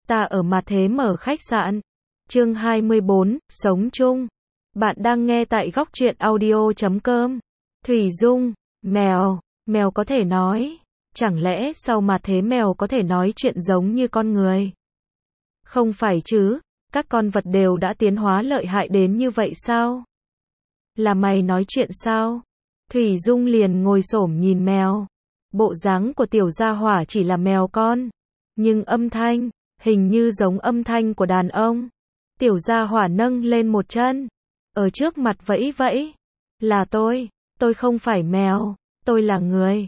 Ta ở Mà Thế Mở khách sạn. Chương 24, sống chung. Bạn đang nghe tại góc truyện audio.com. Thủy Dung, mèo có thể nói. Chẳng lẽ sau Mà Thế mèo có thể nói chuyện giống như con người? Không phải chứ, các con vật đều đã tiến hóa lợi hại đến như vậy sao? Là mày nói chuyện sao? Thủy Dung liền ngồi xổm nhìn mèo. Bộ dáng của tiểu gia hỏa chỉ là mèo con, nhưng âm thanh, hình như giống âm thanh của đàn ông. Tiểu gia hỏa nâng lên một chân, ở trước mặt vẫy vẫy. Là tôi không phải mèo, tôi là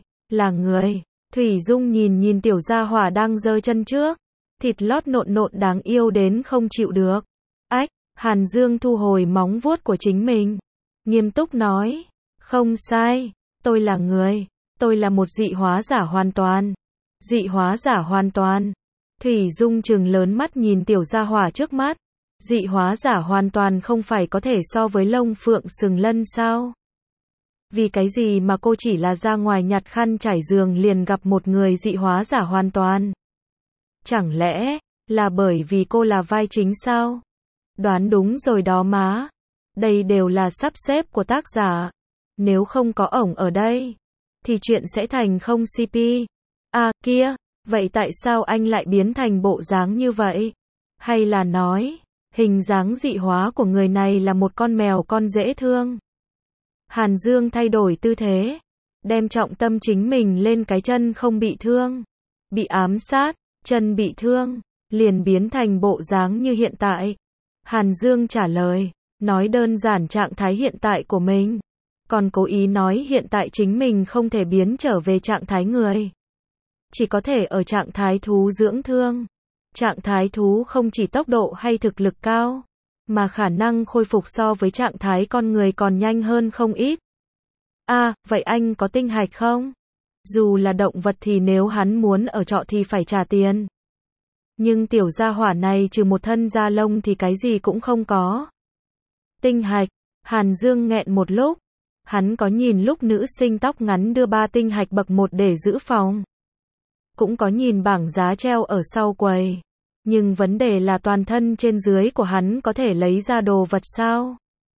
người. Thủy Dung nhìn tiểu gia hỏa đang giơ chân trước, thịt lót nộn đáng yêu đến không chịu được. Ách, Hàn Dương thu hồi móng vuốt của chính mình, nghiêm túc nói, không sai, tôi là người, tôi là một dị hóa giả hoàn toàn. Dị hóa giả hoàn toàn. Thủy Dung trừng lớn mắt nhìn tiểu gia hỏa trước mắt. Dị hóa giả hoàn toàn không phải có thể so với Long Phượng Sừng Lân sao? Vì cái gì mà cô chỉ là ra ngoài nhặt khăn trải giường liền gặp một người dị hóa giả hoàn toàn? Chẳng lẽ là bởi vì cô là vai chính sao? Đoán đúng rồi đó má. Đây đều là sắp xếp của tác giả. Nếu không có ổng ở đây, thì chuyện sẽ thành không CP. À kia, vậy tại sao anh lại biến thành bộ dáng như vậy? Hay là nói, hình dáng dị hóa của người này là một con mèo con dễ thương? Hàn Dương thay đổi tư thế, đem trọng tâm chính mình lên cái chân không bị thương, bị ám sát, chân bị thương, liền biến thành bộ dáng như hiện tại. Hàn Dương trả lời, nói đơn giản trạng thái hiện tại của mình, còn cố ý nói hiện tại chính mình không thể biến trở về trạng thái người, chỉ có thể ở trạng thái thú dưỡng thương. Trạng thái thú không chỉ tốc độ hay thực lực cao, mà khả năng khôi phục so với trạng thái con người còn nhanh hơn không ít. À, vậy anh có tinh hạch không? Dù là động vật thì nếu hắn muốn ở trọ thì phải trả tiền. Nhưng tiểu gia hỏa này trừ một thân da lông thì cái gì cũng không có. Tinh hạch, Hàn Dương nghẹn một lúc. Hắn có nhìn lúc nữ sinh tóc ngắn đưa 3 tinh hạch bậc 1 để giữ phòng. Cũng có nhìn bảng giá treo ở sau quầy. Nhưng vấn đề là toàn thân trên dưới của hắn có thể lấy ra đồ vật sao?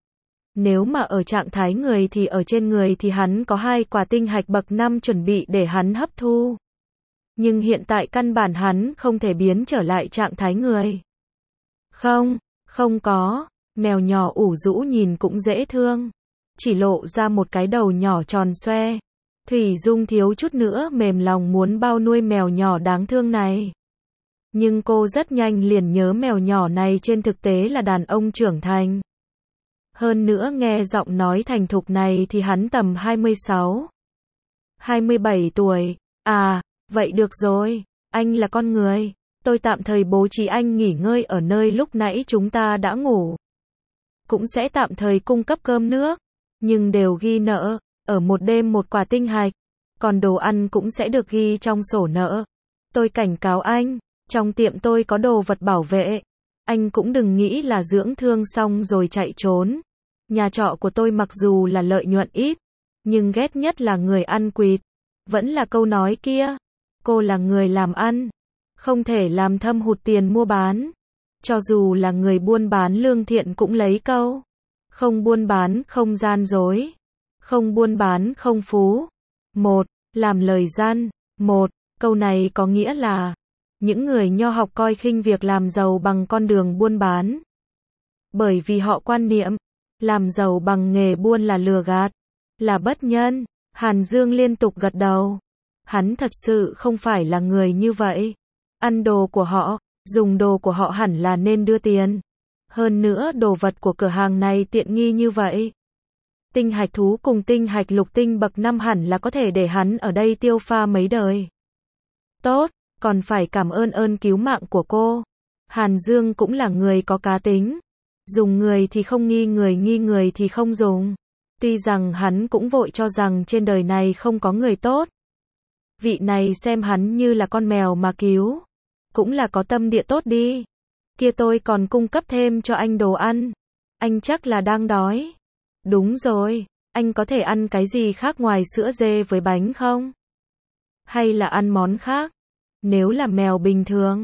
Nếu mà ở trạng thái người thì ở trên người thì hắn có 2 quả tinh hạch bậc 5 chuẩn bị để hắn hấp thu. Nhưng hiện tại căn bản hắn không thể biến trở lại trạng thái người. Không có. Mèo nhỏ ủ rũ nhìn cũng dễ thương, chỉ lộ ra một cái đầu nhỏ tròn xoe. Thủy Dung thiếu chút nữa mềm lòng muốn bao nuôi mèo nhỏ đáng thương này. Nhưng cô rất nhanh liền nhớ mèo nhỏ này trên thực tế là đàn ông trưởng thành. Hơn nữa nghe giọng nói thành thục này thì hắn tầm 26, 27 tuổi. À, vậy được rồi, anh là con người. Tôi tạm thời bố trí anh nghỉ ngơi ở nơi lúc nãy chúng ta đã ngủ. Cũng sẽ tạm thời cung cấp cơm nước, nhưng đều ghi nợ, ở một đêm 1 quả tinh hạch, còn đồ ăn cũng sẽ được ghi trong sổ nợ. Tôi cảnh cáo anh, trong tiệm tôi có đồ vật bảo vệ, anh cũng đừng nghĩ là dưỡng thương xong rồi chạy trốn. Nhà trọ của tôi mặc dù là lợi nhuận ít, nhưng ghét nhất là người ăn quỵt. Vẫn là câu nói kia, cô là người làm ăn, không thể làm thâm hụt tiền mua bán. Cho dù là người buôn bán lương thiện cũng lấy câu, không buôn bán không gian dối, không buôn bán không phú. Làm lời gian. Câu này có nghĩa là, những người nho học coi khinh việc làm giàu bằng con đường buôn bán. Bởi vì họ quan niệm, làm giàu bằng nghề buôn là lừa gạt, là bất nhân. Hàn Dương liên tục gật đầu. Hắn thật sự không phải là người như vậy. Ăn đồ của họ, dùng đồ của họ hẳn là nên đưa tiền. Hơn nữa đồ vật của cửa hàng này tiện nghi như vậy. Tinh hạch thú cùng tinh hạch lục tinh bậc 5 hẳn là có thể để hắn ở đây tiêu pha mấy đời. Tốt, còn phải cảm ơn cứu mạng của cô. Hàn Dương cũng là người có cá tính. Dùng người thì không nghi người thì không dùng. Tuy rằng hắn cũng vội cho rằng trên đời này không có người tốt. Vị này xem hắn như là con mèo mà cứu. Cũng là có tâm địa tốt đi. Kia tôi còn cung cấp thêm cho anh đồ ăn. Anh chắc là đang đói. Đúng rồi, anh có thể ăn cái gì khác ngoài sữa dê với bánh không? Hay là ăn món khác? Nếu là mèo bình thường,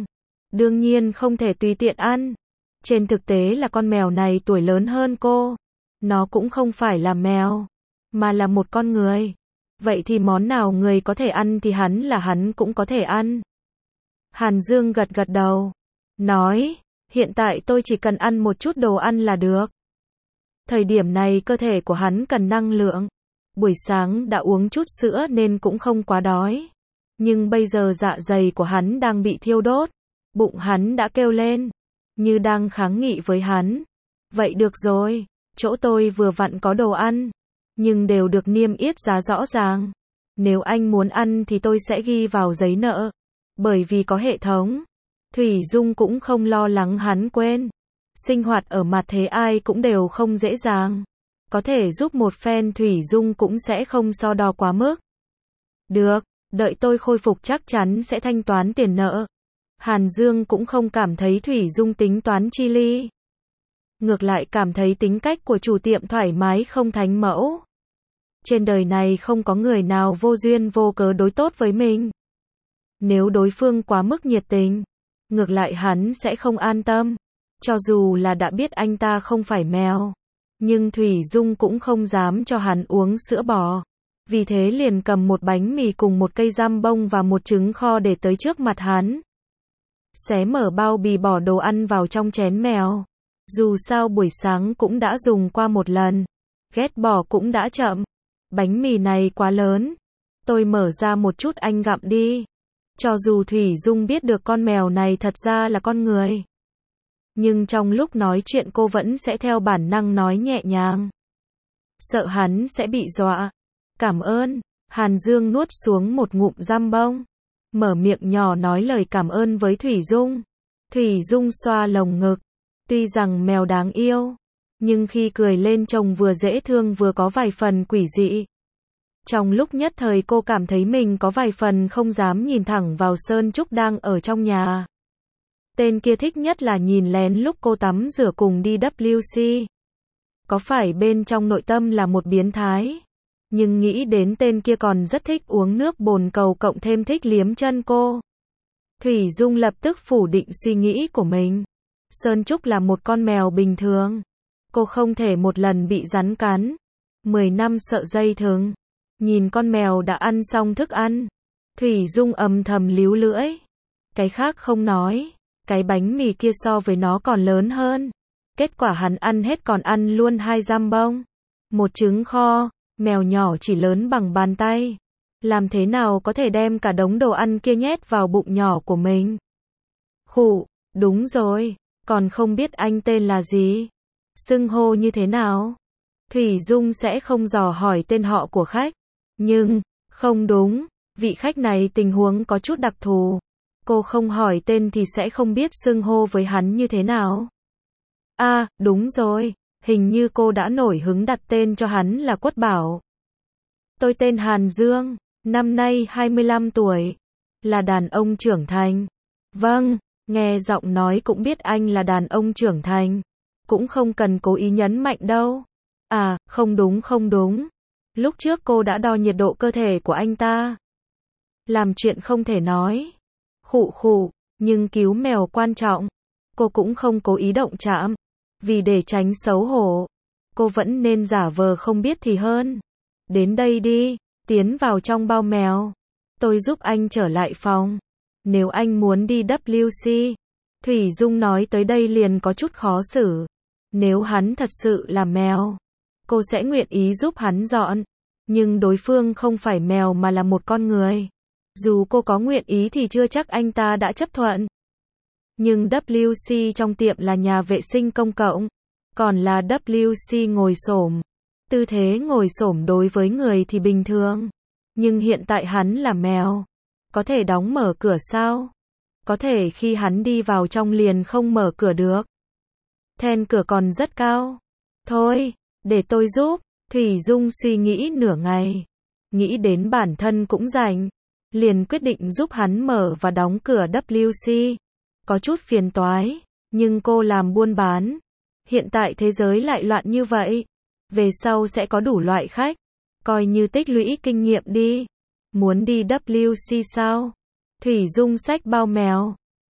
Đương nhiên không thể tùy tiện ăn. Trên thực tế là con mèo này tuổi lớn hơn cô. Nó cũng không phải là mèo, mà là một con người. Vậy thì món nào người có thể ăn thì hắn cũng có thể ăn. Hàn Dương gật gật đầu. Nói, hiện tại tôi chỉ cần ăn một chút đồ ăn là được. Thời điểm này cơ thể của hắn cần năng lượng. Buổi sáng đã uống chút sữa nên cũng không quá đói. Nhưng bây giờ dạ dày của hắn đang bị thiêu đốt. Bụng hắn đã kêu lên, như đang kháng nghị với hắn. Vậy được rồi, chỗ tôi vừa vặn có đồ ăn, nhưng đều được niêm yết giá rõ ràng. Nếu anh muốn ăn thì tôi sẽ ghi vào giấy nợ. Bởi vì có hệ thống, Thủy Dung cũng không lo lắng hắn quên. Sinh hoạt ở mặt thế ai cũng đều không dễ dàng. Có thể giúp một phen Thủy Dung cũng sẽ không so đo quá mức. Được, đợi tôi khôi phục chắc chắn sẽ thanh toán tiền nợ. Hàn Dương cũng không cảm thấy Thủy Dung tính toán chi ly. Ngược lại cảm thấy tính cách của chủ tiệm thoải mái không thánh mẫu. Trên đời này không có người nào vô duyên vô cớ đối tốt với mình. Nếu đối phương quá mức nhiệt tình, ngược lại hắn sẽ không an tâm. Cho dù là đã biết anh ta không phải mèo, nhưng Thủy Dung cũng không dám cho hắn uống sữa bò. Vì thế liền cầm một bánh mì cùng một cây giam bông và một trứng kho để tới trước mặt hắn. Xé mở bao bì bỏ đồ ăn vào trong chén mèo. Dù sao buổi sáng cũng đã dùng qua một lần. Ghét bỏ cũng đã chậm. Bánh mì này quá lớn. Tôi mở ra một chút anh gặm đi. Cho dù Thủy Dung biết được con mèo này thật ra là con người. Nhưng trong lúc nói chuyện cô vẫn sẽ theo bản năng nói nhẹ nhàng. Sợ hắn sẽ bị dọa. Cảm ơn. Hàn Dương nuốt xuống một ngụm giam bông. Mở miệng nhỏ nói lời cảm ơn với Thủy Dung. Thủy Dung xoa lồng ngực. Tuy rằng mèo đáng yêu, nhưng khi cười lên trông vừa dễ thương vừa có vài phần quỷ dị. Trong lúc nhất thời cô cảm thấy mình có vài phần không dám nhìn thẳng vào Sơn Trúc đang ở trong nhà. Tên kia thích nhất là nhìn lén lúc cô tắm rửa cùng đi WC. Có phải bên trong nội tâm là một biến thái? Nhưng nghĩ đến tên kia còn rất thích uống nước bồn cầu cộng thêm thích liếm chân cô. Thủy Dung lập tức phủ định suy nghĩ của mình. Sơn Trúc là một con mèo bình thường. Cô không thể một lần bị rắn cắn. 10 năm sợ dây thừng. Nhìn con mèo đã ăn xong thức ăn. Thủy Dung âm thầm líu lưỡi. Cái khác không nói. Cái bánh mì kia so với nó còn lớn hơn. Kết quả hắn ăn hết còn ăn luôn 2 giam bông. Một trứng kho. Mèo nhỏ chỉ lớn bằng bàn tay. Làm thế nào có thể đem cả đống đồ ăn kia nhét vào bụng nhỏ của mình? Khụ, đúng rồi. Còn không biết anh tên là gì? Xưng hô như thế nào? Thủy Dung sẽ không dò hỏi tên họ của khách. Nhưng, không đúng, vị khách này tình huống có chút đặc thù. Cô không hỏi tên thì sẽ không biết xưng hô với hắn như thế nào. À, đúng rồi, hình như cô đã nổi hứng đặt tên cho hắn là Quất Bảo. Tôi tên Hàn Dương, năm nay 25 tuổi, là đàn ông trưởng thành. Vâng. Nghe giọng nói cũng biết anh là đàn ông trưởng thành. Cũng không cần cố ý nhấn mạnh đâu. À, không đúng. Lúc trước cô đã đo nhiệt độ cơ thể của anh ta. Làm chuyện không thể nói. Khụ, nhưng cứu mèo quan trọng. Cô cũng không cố ý động chạm. Vì để tránh xấu hổ, cô vẫn nên giả vờ không biết thì hơn. Đến đây đi, tiến vào trong bao mèo. Tôi giúp anh trở lại phòng. Nếu anh muốn đi WC, Thủy Dung nói tới đây liền có chút khó xử. Nếu hắn thật sự là mèo, cô sẽ nguyện ý giúp hắn dọn. Nhưng đối phương không phải mèo mà là một con người. Dù cô có nguyện ý thì chưa chắc anh ta đã chấp thuận. Nhưng WC trong tiệm là nhà vệ sinh công cộng, còn là WC ngồi xổm. Tư thế ngồi xổm đối với người thì bình thường. Nhưng hiện tại hắn là mèo. Có thể đóng mở cửa sao? Có thể khi hắn đi vào trong liền không mở cửa được. Then cửa còn rất cao. Thôi, để tôi giúp. Thủy Dung suy nghĩ nửa ngày. Nghĩ đến bản thân cũng rảnh. Liền quyết định giúp hắn mở và đóng cửa WC. Có chút phiền toái. Nhưng cô làm buôn bán. Hiện tại thế giới lại loạn như vậy. Về sau sẽ có đủ loại khách. Coi như tích lũy kinh nghiệm đi. Muốn đi WC sao? Thủy Dung xách bao mèo.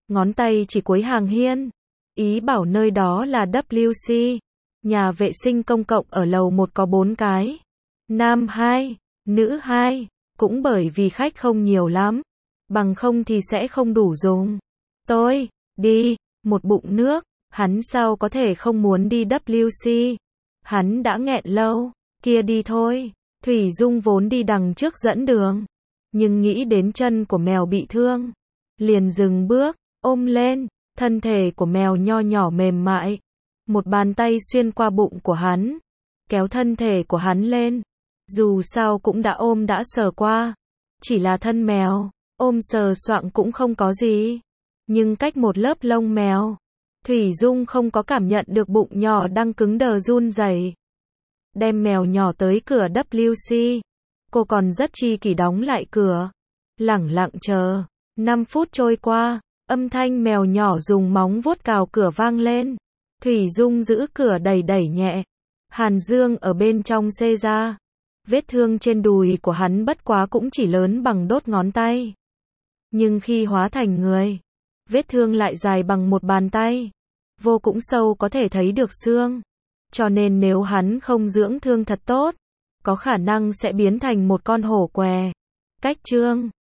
ngón tay chỉ cuối hàng hiên, ý bảo nơi đó là WC. Nhà vệ sinh công cộng ở lầu 1 có 4 cái. Nam 2, nữ 2, cũng bởi vì khách không nhiều lắm, bằng không thì sẽ không đủ dùng. Tôi, đi, một bụng nước, hắn sao có thể không muốn đi WC. Hắn đã nghẹn lâu, kia đi thôi. Thủy Dung vốn đi đằng trước dẫn đường, nhưng nghĩ đến chân của mèo bị thương, liền dừng bước, ôm lên, thân thể của mèo nho nhỏ mềm mại. Một bàn tay xuyên qua bụng của hắn, kéo thân thể của hắn lên. Dù sao cũng đã ôm đã sờ qua, chỉ là thân mèo, ôm sờ soạng cũng không có gì. Nhưng cách một lớp lông mèo, Thủy Dung không có cảm nhận được bụng nhỏ đang cứng đờ run rẩy. Đem mèo nhỏ tới cửa WC, cô còn rất chi kỷ đóng lại cửa, lẳng lặng chờ. 5 phút trôi qua, âm thanh mèo nhỏ dùng móng vuốt cào cửa vang lên. Thủy Dung giữ cửa đẩy đẩy nhẹ. Hàn Dương ở bên trong xê ra. Vết thương trên đùi của hắn bất quá cũng chỉ lớn bằng đốt ngón tay. Nhưng khi hóa thành người, vết thương lại dài bằng một bàn tay. Vô cũng sâu có thể thấy được xương. Cho nên nếu hắn không dưỡng thương thật tốt, có khả năng sẽ biến thành một con hổ què. Cách chương